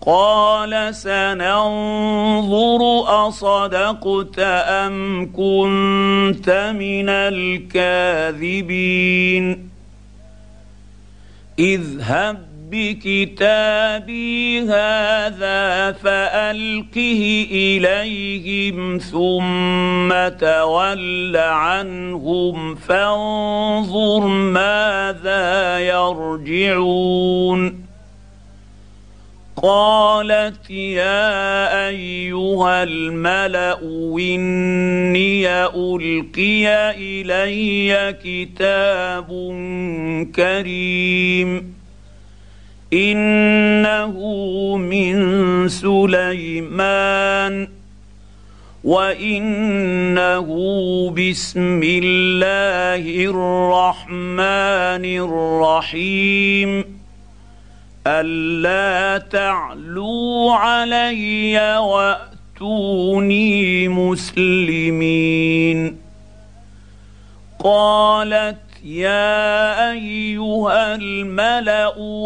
قال سننظر أصدقت أم كنت من الكاذبين اذهب بكتابي هذا فألقه إليهم ثم تول عنهم فانظر ماذا يرجعون قالت يا أيها الملأ إني ألقي إلي كتاب كريم إنه من سليمان وإنه بسم الله الرحمن الرحيم ألا تعلوا علي وأتوني مسلمين قالت يا أيها الملأ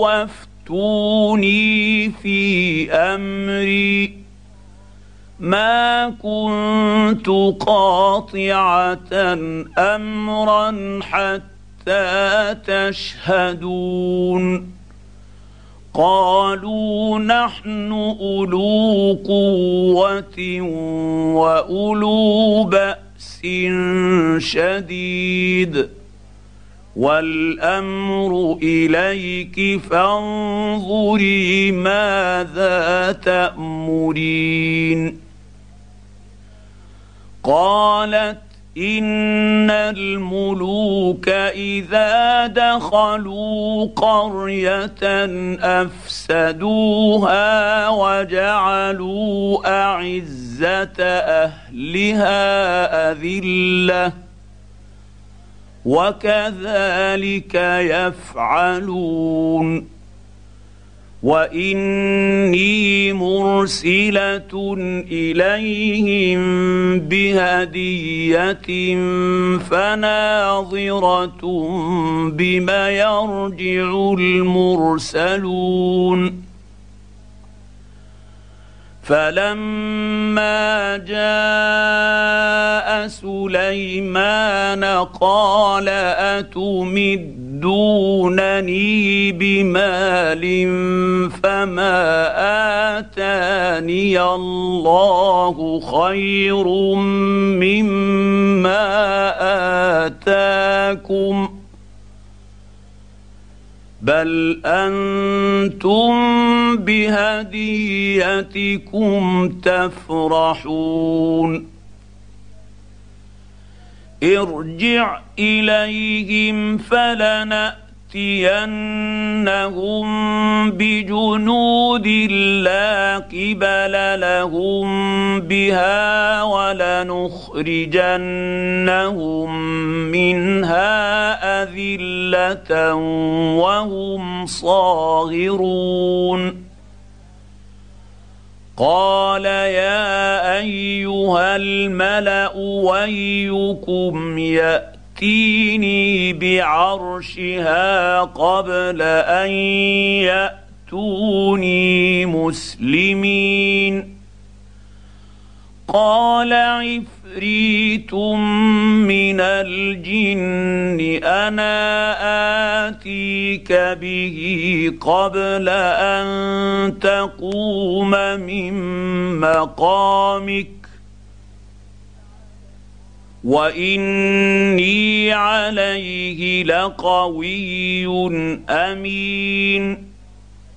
وافتوني في أمري ما كنت قاطعة أمرا حتى تشهدون قالوا نحن أولو قوة وأولو بأس شديد والأمر إليك فانظري ماذا تأمرين قالت إن الملوك إذا دخلوا قرية أفسدوها وجعلوا أعزة أهلها أذلة وكذلك يفعلون وإني مرسلة إليهم بهدية فناظرة بما يرجع المرسلون فلما جاء سليمان قال أتمدونني بمال فما آتاني الله خير مما آتاكم بل أنتم بهديتكم تفرحون ارجع إليهم فلنأتينهم بجنود لا قبل لهم بها ولنخرجنهم منها أذلة وهم صاغرون قال يا أيها الملأ ويكم يأتيني بعرشها قبل أن يأتوني مسلمين قال عفريت من الجن أنا آتيك به قبل أن تقوم من مقامك وإني عليه لقوي أمين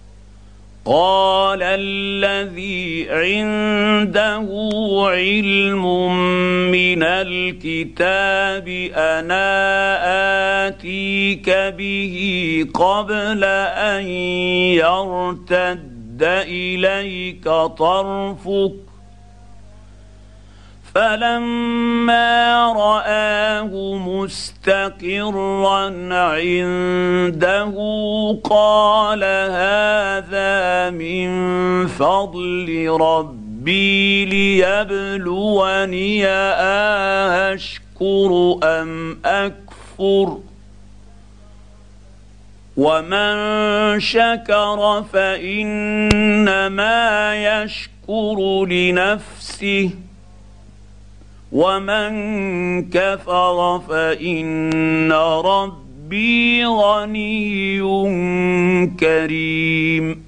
قال الذي عنده علم من الكتاب أنا آتيك به قبل أن يرتد إليك طرفك فلما رآه مستقرا عنده قال هذا من فضل ربي ليبلوني أشكر أم أكفر ومن شكر فانما يشكر لنفسه ومن كفر فان ربي غني كريم.